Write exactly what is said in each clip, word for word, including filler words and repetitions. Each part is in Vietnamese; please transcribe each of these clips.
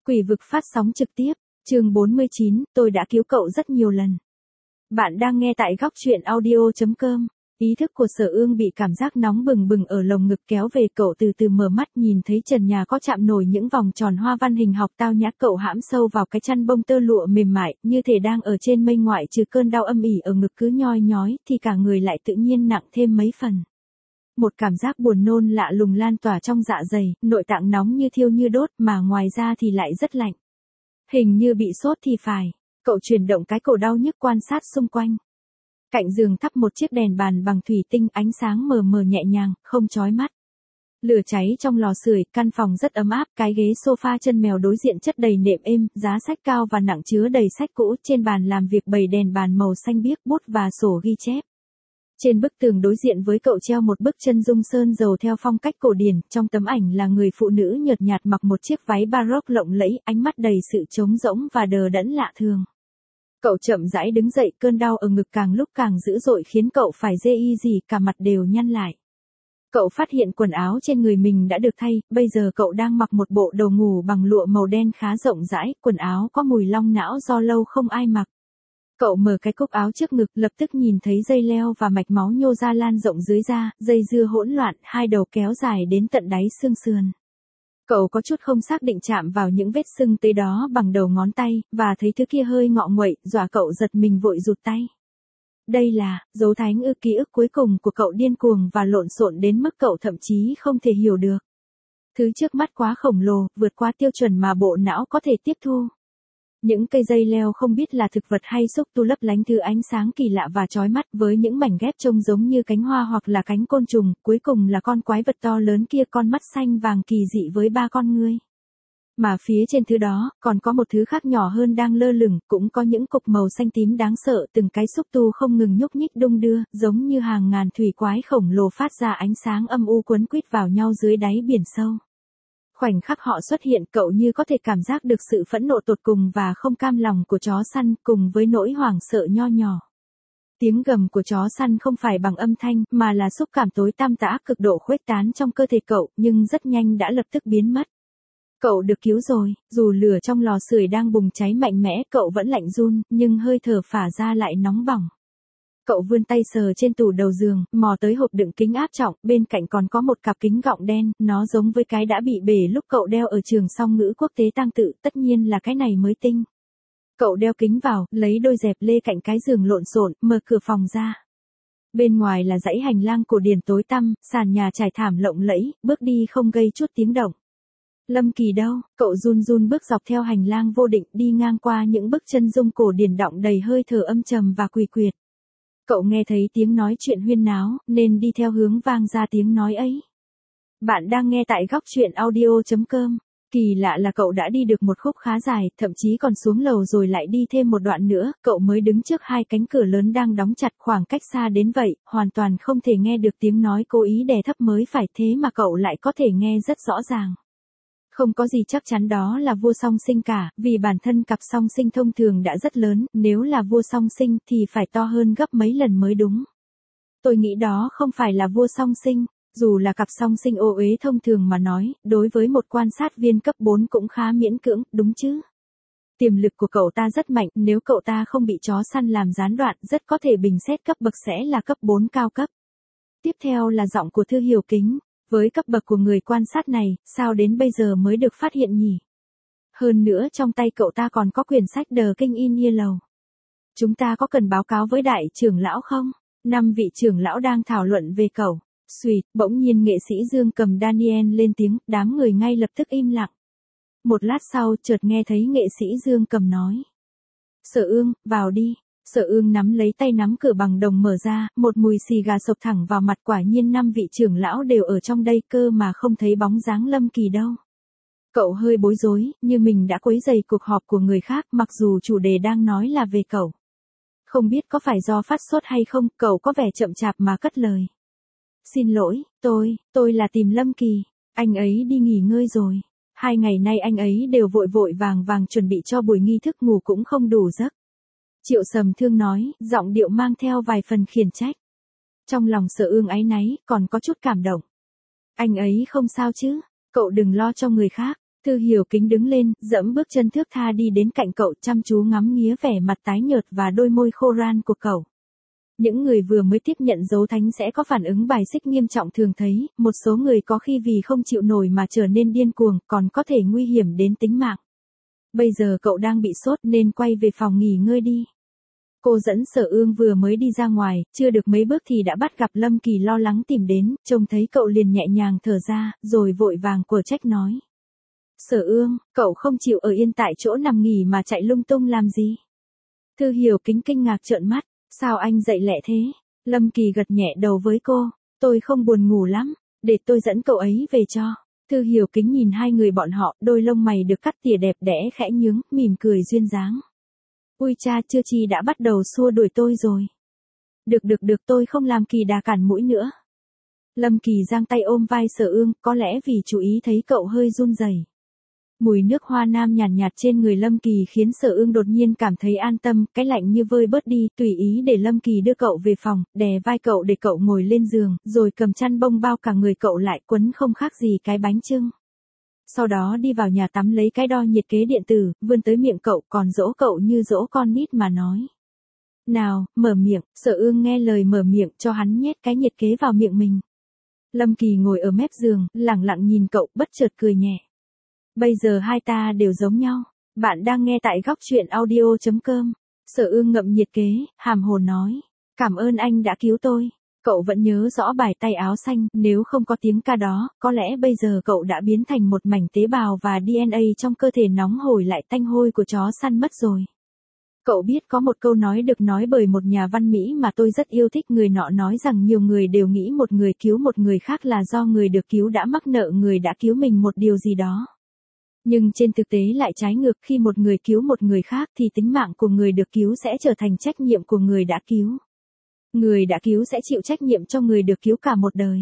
Quỷ vực phát sóng trực tiếp, chương bốn mươi chín, tôi đã cứu cậu rất nhiều lần. Bạn đang nghe tại góc truyện audio chấm com. Ý thức của Sở Ương bị cảm giác nóng bừng bừng ở lồng ngực kéo về, cậu từ từ mở mắt, nhìn thấy trần nhà có chạm nổi những vòng tròn hoa văn hình học tao nhã, cậu hãm sâu vào cái chăn bông tơ lụa mềm mại, như thể đang ở trên mây, ngoại trừ cơn đau âm ỉ ở ngực cứ nhoi nhói thì cả người lại tự nhiên nặng thêm mấy phần. Một cảm giác buồn nôn lạ lùng lan tỏa trong dạ dày, nội tạng nóng như thiêu như đốt mà ngoài ra thì lại rất lạnh. Hình như bị sốt thì phải. Cậu chuyển động cái cổ đau nhức quan sát xung quanh. Cạnh giường thắp một chiếc đèn bàn bằng thủy tinh, ánh sáng mờ mờ nhẹ nhàng, không chói mắt. Lửa cháy trong lò sưởi, căn phòng rất ấm áp, cái ghế sofa chân mèo đối diện chất đầy nệm êm, giá sách cao và nặng chứa đầy sách cũ, trên bàn làm việc bày đèn bàn màu xanh biếc, bút và sổ ghi chép. Trên bức tường đối diện với cậu treo một bức chân dung sơn dầu theo phong cách cổ điển, trong tấm ảnh là người phụ nữ nhợt nhạt mặc một chiếc váy baroque lộng lẫy, ánh mắt đầy sự trống rỗng và đờ đẫn lạ thường. Cậu chậm rãi đứng dậy, cơn đau ở ngực càng lúc càng dữ dội khiến cậu phải rê y gì, cả mặt đều nhăn lại. Cậu phát hiện quần áo trên người mình đã được thay, bây giờ cậu đang mặc một bộ đồ ngủ bằng lụa màu đen khá rộng rãi, quần áo có mùi long não do lâu không ai mặc. Cậu mở cái cúc áo trước ngực, lập tức nhìn thấy dây leo và mạch máu nhô ra lan rộng dưới da, dây dưa hỗn loạn, hai đầu kéo dài đến tận đáy xương sườn. Cậu có chút không xác định chạm vào những vết sưng tới đó bằng đầu ngón tay, và thấy thứ kia hơi ngọ nguậy, dọa cậu giật mình vội rụt tay. Đây là dấu thánh ư? Ký ức cuối cùng của cậu điên cuồng và lộn xộn đến mức cậu thậm chí không thể hiểu được. Thứ trước mắt quá khổng lồ, vượt qua tiêu chuẩn mà bộ não có thể tiếp thu. Những cây dây leo không biết là thực vật hay xúc tu lấp lánh thứ ánh sáng kỳ lạ và chói mắt, với những mảnh ghép trông giống như cánh hoa hoặc là cánh côn trùng, cuối cùng là con quái vật to lớn kia, con mắt xanh vàng kỳ dị với ba con ngươi. Mà phía trên thứ đó, còn có một thứ khác nhỏ hơn đang lơ lửng, cũng có những cục màu xanh tím đáng sợ, từng cái xúc tu không ngừng nhúc nhích đung đưa, giống như hàng ngàn thủy quái khổng lồ phát ra ánh sáng âm u quấn quýt vào nhau dưới đáy biển sâu. Khoảnh khắc họ xuất hiện, cậu như có thể cảm giác được sự phẫn nộ tột cùng và không cam lòng của chó săn, cùng với nỗi hoảng sợ nho nhỏ. Tiếng gầm của chó săn không phải bằng âm thanh, mà là xúc cảm tối tăm tã cực độ khuếch tán trong cơ thể cậu, nhưng rất nhanh đã lập tức biến mất. Cậu được cứu rồi, dù lửa trong lò sưởi đang bùng cháy mạnh mẽ, cậu vẫn lạnh run, nhưng hơi thở phả ra lại nóng bỏng. Cậu vươn tay sờ trên tủ đầu giường, mò tới hộp đựng kính áp trọng, bên cạnh còn có một cặp kính gọng đen, nó giống với cái đã bị bể lúc cậu đeo ở trường song ngữ quốc tế tang tự, tất nhiên là cái này mới tinh. Cậu đeo kính vào, lấy đôi dẹp lê cạnh cái giường lộn xộn, mở cửa phòng ra. Bên ngoài là dãy hành lang cổ điển tối tăm, sàn nhà trải thảm lộng lẫy, bước đi không gây chút tiếng động. Lâm Kỳ đâu? Cậu run run bước dọc theo hành lang vô định, đi ngang qua những bức chân dung cổ điển đọng đầy hơi thở âm trầm và quỷ quyệt. Cậu nghe thấy tiếng nói chuyện huyên náo, nên đi theo hướng vang ra tiếng nói ấy. Bạn đang nghe tại góc truyện audio chấm com. Kỳ lạ là cậu đã đi được một khúc khá dài, thậm chí còn xuống lầu rồi lại đi thêm một đoạn nữa, cậu mới đứng trước hai cánh cửa lớn đang đóng chặt, khoảng cách xa đến vậy, hoàn toàn không thể nghe được tiếng nói cố ý đè thấp mới phải, thế mà cậu lại có thể nghe rất rõ ràng. Không có gì chắc chắn đó là vua song sinh cả, vì bản thân cặp song sinh thông thường đã rất lớn, nếu là vua song sinh thì phải to hơn gấp mấy lần mới đúng. Tôi nghĩ đó không phải là vua song sinh, dù là cặp song sinh ô uế thông thường mà nói, đối với một quan sát viên cấp bốn cũng khá miễn cưỡng, đúng chứ? Tiềm lực của cậu ta rất mạnh, nếu cậu ta không bị chó săn làm gián đoạn, rất có thể bình xét cấp bậc sẽ là cấp bốn cao cấp. Tiếp theo là giọng của Thư Hiểu Kính. Với cấp bậc của người quan sát này, sao đến bây giờ mới được phát hiện nhỉ? Hơn nữa trong tay cậu ta còn có quyển sách The King in Yellow. Chúng ta có cần báo cáo với đại trưởng lão không? Năm vị trưởng lão đang thảo luận về cậu. Xuỵt, bỗng nhiên nghệ sĩ Dương Cầm Daniel lên tiếng, đám người ngay lập tức im lặng. Một lát sau chợt nghe thấy nghệ sĩ Dương Cầm nói. Sở Ương, vào đi. Sở Ương nắm lấy tay nắm cửa bằng đồng mở ra, một mùi xì gà sộc thẳng vào mặt, quả nhiên năm vị trưởng lão đều ở trong đây cơ mà không thấy bóng dáng Lâm Kỳ đâu. Cậu hơi bối rối, như mình đã quấy rầy cuộc họp của người khác, mặc dù chủ đề đang nói là về cậu. Không biết có phải do phát sốt hay không, cậu có vẻ chậm chạp mà cất lời. Xin lỗi, tôi, tôi là tìm Lâm Kỳ, anh ấy đi nghỉ ngơi rồi. Hai ngày nay anh ấy đều vội vội vàng vàng chuẩn bị cho buổi nghi thức, ngủ cũng không đủ giấc. Triệu Sầm Thương nói, giọng điệu mang theo vài phần khiển trách. Trong lòng Sở Ương áy náy, còn có chút cảm động. Anh ấy không sao chứ, cậu đừng lo cho người khác. Thư Hiểu Kính đứng lên, dẫm bước chân thướt tha đi đến cạnh cậu, chăm chú ngắm nghía vẻ mặt tái nhợt và đôi môi khô ran của cậu. Những người vừa mới tiếp nhận dấu thánh sẽ có phản ứng bài xích nghiêm trọng thường thấy, một số người có khi vì không chịu nổi mà trở nên điên cuồng, còn có thể nguy hiểm đến tính mạng. Bây giờ cậu đang bị sốt nên quay về phòng nghỉ ngơi đi. Cô dẫn Sở Ương vừa mới đi ra ngoài, chưa được mấy bước thì đã bắt gặp Lâm Kỳ lo lắng tìm đến, trông thấy cậu liền nhẹ nhàng thở ra, rồi vội vàng của trách nói. Sở Ương, cậu không chịu ở yên tại chỗ nằm nghỉ mà chạy lung tung làm gì? Thư Hiểu Kính kinh ngạc trợn mắt, sao anh dậy lẹ thế? Lâm Kỳ gật nhẹ đầu với cô, tôi không buồn ngủ lắm, để tôi dẫn cậu ấy về cho. Thư Hiểu Kính nhìn hai người bọn họ, đôi lông mày được cắt tỉa đẹp đẽ khẽ nhướng, mỉm cười duyên dáng. Ui cha, chưa chi đã bắt đầu xua đuổi tôi rồi. Được được được, tôi không làm kỳ đà cản mũi nữa. Lâm Kỳ giang tay ôm vai Sở Ương, có lẽ vì chú ý thấy cậu hơi run rẩy. Mùi nước hoa nam nhàn nhạt, nhạt trên người Lâm Kỳ khiến Sở Ương đột nhiên cảm thấy an tâm, cái lạnh như vơi bớt đi, tùy ý để Lâm Kỳ đưa cậu về phòng, đè vai cậu để cậu ngồi lên giường, rồi cầm chăn bông bao cả người cậu lại, quấn không khác gì cái bánh chưng. Sau đó đi vào nhà tắm lấy cái đo nhiệt kế điện tử, vươn tới miệng cậu, còn dỗ cậu như dỗ con nít mà nói. Nào, mở miệng. Sở Ương nghe lời mở miệng, cho hắn nhét cái nhiệt kế vào miệng mình. Lâm Kỳ ngồi ở mép giường, lẳng lặng nhìn cậu, bất chợt cười nhẹ. Bây giờ hai ta đều giống nhau. Bạn đang nghe tại góc truyện audio chấm com. Sở Ương ngậm nhiệt kế, hàm hồ nói. Cảm ơn anh đã cứu tôi. Cậu vẫn nhớ rõ bài tay áo xanh, nếu không có tiếng ca đó, có lẽ bây giờ cậu đã biến thành một mảnh tế bào và đê en a trong cơ thể nóng hổi lại tanh hôi của chó săn mất rồi. Cậu biết có một câu nói được nói bởi một nhà văn Mỹ mà tôi rất yêu thích, người nọ nói rằng nhiều người đều nghĩ một người cứu một người khác là do người được cứu đã mắc nợ người đã cứu mình một điều gì đó. Nhưng trên thực tế lại trái ngược, khi một người cứu một người khác thì tính mạng của người được cứu sẽ trở thành trách nhiệm của người đã cứu. Người đã cứu sẽ chịu trách nhiệm cho người được cứu cả một đời.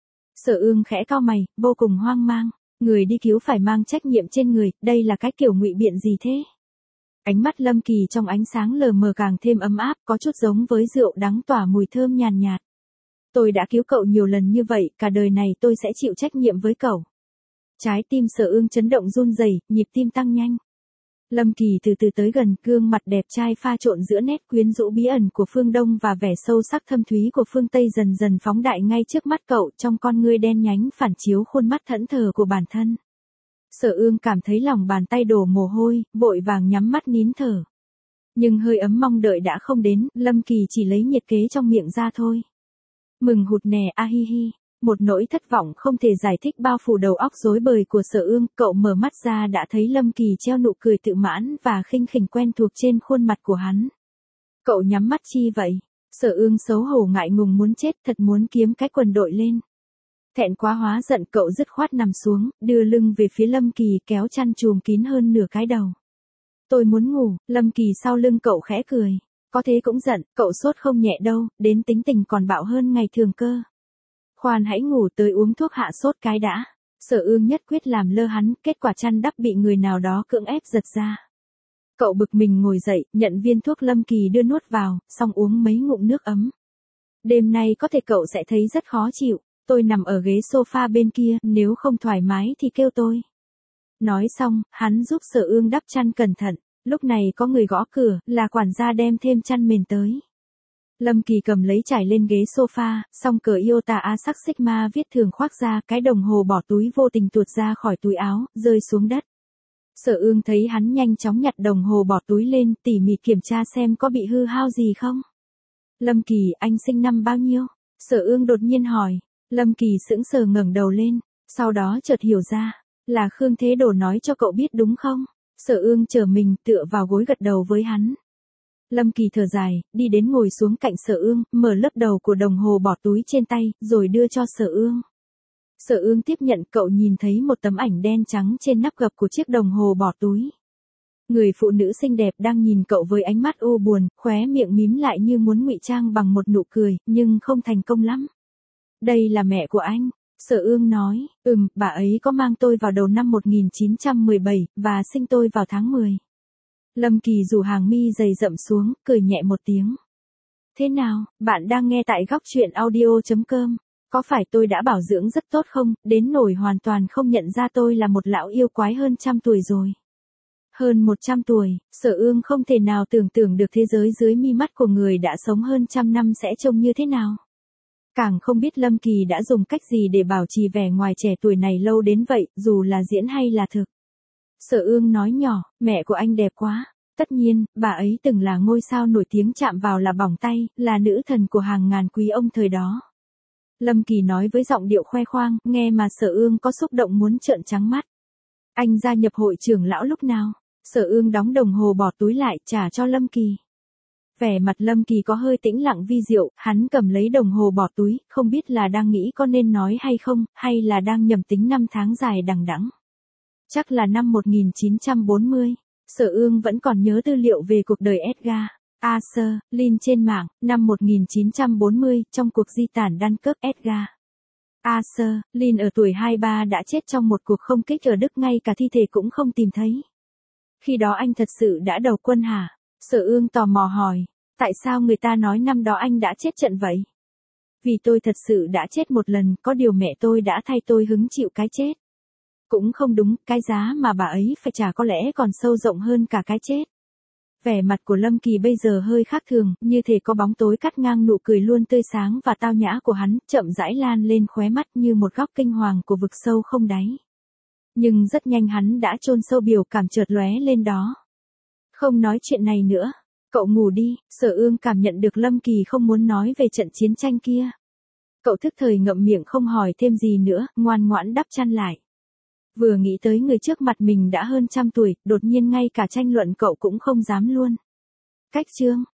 Sở Ương khẽ cau mày, vô cùng hoang mang. Người đi cứu phải mang trách nhiệm trên người, đây là cái kiểu ngụy biện gì thế? Ánh mắt Lâm Kỳ trong ánh sáng lờ mờ càng thêm ấm áp, có chút giống với rượu đắng tỏa mùi thơm nhàn nhạt. Tôi đã cứu cậu nhiều lần như vậy, cả đời này tôi sẽ chịu trách nhiệm với cậu. Trái tim Sở Ương chấn động run rẩy, nhịp tim tăng nhanh. Lâm Kỳ từ từ tới gần, gương mặt đẹp trai pha trộn giữa nét quyến rũ bí ẩn của phương Đông và vẻ sâu sắc thâm thúy của phương Tây dần dần phóng đại ngay trước mắt cậu, trong con ngươi đen nhánh phản chiếu khuôn mắt thẫn thờ của bản thân. Sở Ương cảm thấy lòng bàn tay đổ mồ hôi, vội vàng nhắm mắt nín thở. Nhưng hơi ấm mong đợi đã không đến, Lâm Kỳ chỉ lấy nhiệt kế trong miệng ra thôi. Mừng hụt nè, a hi hi. Một nỗi thất vọng không thể giải thích bao phủ đầu óc rối bời của Sở Ương, cậu mở mắt ra đã thấy Lâm Kỳ treo nụ cười tự mãn và khinh khỉnh quen thuộc trên khuôn mặt của hắn. Cậu nhắm mắt chi vậy? Sở Ương xấu hổ ngại ngùng muốn chết, thật muốn kiếm cái quần đội lên. Thẹn quá hóa giận, cậu dứt khoát nằm xuống, đưa lưng về phía Lâm Kỳ, kéo chăn chùm kín hơn nửa cái đầu. Tôi muốn ngủ. Lâm Kỳ sau lưng cậu khẽ cười. Có thế cũng giận, cậu sốt không nhẹ đâu, đến tính tình còn bạo hơn ngày thường cơ. Khoan hãy ngủ, tới uống thuốc hạ sốt cái đã. Sở Ương nhất quyết làm lơ hắn, kết quả chăn đắp bị người nào đó cưỡng ép giật ra. Cậu bực mình ngồi dậy, nhận viên thuốc Lâm Kỳ đưa nuốt vào, xong uống mấy ngụm nước ấm. Đêm nay có thể cậu sẽ thấy rất khó chịu, tôi nằm ở ghế sofa bên kia, nếu không thoải mái thì kêu tôi. Nói xong, hắn giúp Sở Ương đắp chăn cẩn thận, lúc này có người gõ cửa, là quản gia đem thêm chăn mền tới. Lâm Kỳ cầm lấy trải lên ghế sofa, xong cờ Iota A sắc Sigma viết thường khoác ra, cái đồng hồ bỏ túi vô tình tuột ra khỏi túi áo, rơi xuống đất. Sở Ương thấy hắn nhanh chóng nhặt đồng hồ bỏ túi lên, tỉ mỉ kiểm tra xem có bị hư hao gì không. Lâm Kỳ, anh sinh năm bao nhiêu? Sở Ương đột nhiên hỏi. Lâm Kỳ sững sờ ngẩng đầu lên, sau đó chợt hiểu ra, là Khương Thế Đồ nói cho cậu biết đúng không? Sở Ương trở mình, tựa vào gối gật đầu với hắn. Lâm Kỳ thở dài, đi đến ngồi xuống cạnh Sở Ương, mở lớp đầu của đồng hồ bỏ túi trên tay, rồi đưa cho Sở Ương. Sở Ương tiếp nhận, cậu nhìn thấy một tấm ảnh đen trắng trên nắp gập của chiếc đồng hồ bỏ túi. Người phụ nữ xinh đẹp đang nhìn cậu với ánh mắt u buồn, khóe miệng mím lại như muốn ngụy trang bằng một nụ cười, nhưng không thành công lắm. Đây là mẹ của anh. Sở Ương nói, ừm, bà ấy có mang tôi vào đầu năm một nghìn chín trăm mười bảy, và sinh tôi vào tháng mười. Lâm Kỳ rủ hàng mi dày rậm xuống, cười nhẹ một tiếng. Thế nào, bạn đang nghe tại góc truyện audio chấm com. Có phải tôi đã bảo dưỡng rất tốt không, đến nỗi hoàn toàn không nhận ra tôi là một lão yêu quái hơn trăm tuổi rồi. Hơn một trăm tuổi, Sở Ương không thể nào tưởng tượng được thế giới dưới mi mắt của người đã sống hơn trăm năm sẽ trông như thế nào. Càng không biết Lâm Kỳ đã dùng cách gì để bảo trì vẻ ngoài trẻ tuổi này lâu đến vậy, dù là diễn hay là thực. Sở Ương nói nhỏ, mẹ của anh đẹp quá. Tất nhiên, bà ấy từng là ngôi sao nổi tiếng chạm vào là bỏng tay, là nữ thần của hàng ngàn quý ông thời đó. Lâm Kỳ nói với giọng điệu khoe khoang, nghe mà Sở Ương có xúc động muốn trợn trắng mắt. Anh gia nhập hội trưởng lão lúc nào? Sở Ương đóng đồng hồ bỏ túi lại, trả cho Lâm Kỳ. Vẻ mặt Lâm Kỳ có hơi tĩnh lặng vi diệu, hắn cầm lấy đồng hồ bỏ túi, không biết là đang nghĩ có nên nói hay không, hay là đang nhầm tính năm tháng dài đằng đẵng. Chắc là năm một nghìn chín trăm bốn mươi. Sở Ương vẫn còn nhớ tư liệu về cuộc đời Edgar Arthur Lin trên mạng, năm một nghìn chín trăm bốn mươi, trong cuộc di tản Dunkirk, Edgar Arthur Lin ở tuổi hai mươi ba đã chết trong một cuộc không kích ở Đức, ngay cả thi thể cũng không tìm thấy. Khi đó anh thật sự đã đầu quân hả? Sở Ương tò mò hỏi, tại sao người ta nói năm đó anh đã chết trận vậy? Vì tôi thật sự đã chết một lần, có điều mẹ tôi đã thay tôi hứng chịu cái chết. Cũng không đúng, cái giá mà bà ấy phải trả có lẽ còn sâu rộng hơn cả cái chết. Vẻ mặt của Lâm Kỳ bây giờ hơi khác thường, như thể có bóng tối cắt ngang nụ cười luôn tươi sáng và tao nhã của hắn, chậm rãi lan lên khóe mắt như một góc kinh hoàng của vực sâu không đáy. Nhưng rất nhanh hắn đã chôn sâu biểu cảm chợt lóe lên đó. Không nói chuyện này nữa, cậu ngủ đi. Sở Ương cảm nhận được Lâm Kỳ không muốn nói về trận chiến tranh kia. Cậu thức thời ngậm miệng không hỏi thêm gì nữa, ngoan ngoãn đắp chăn lại. Vừa nghĩ tới người trước mặt mình đã hơn trăm tuổi, đột nhiên ngay cả tranh luận cậu cũng không dám luôn. Cách chương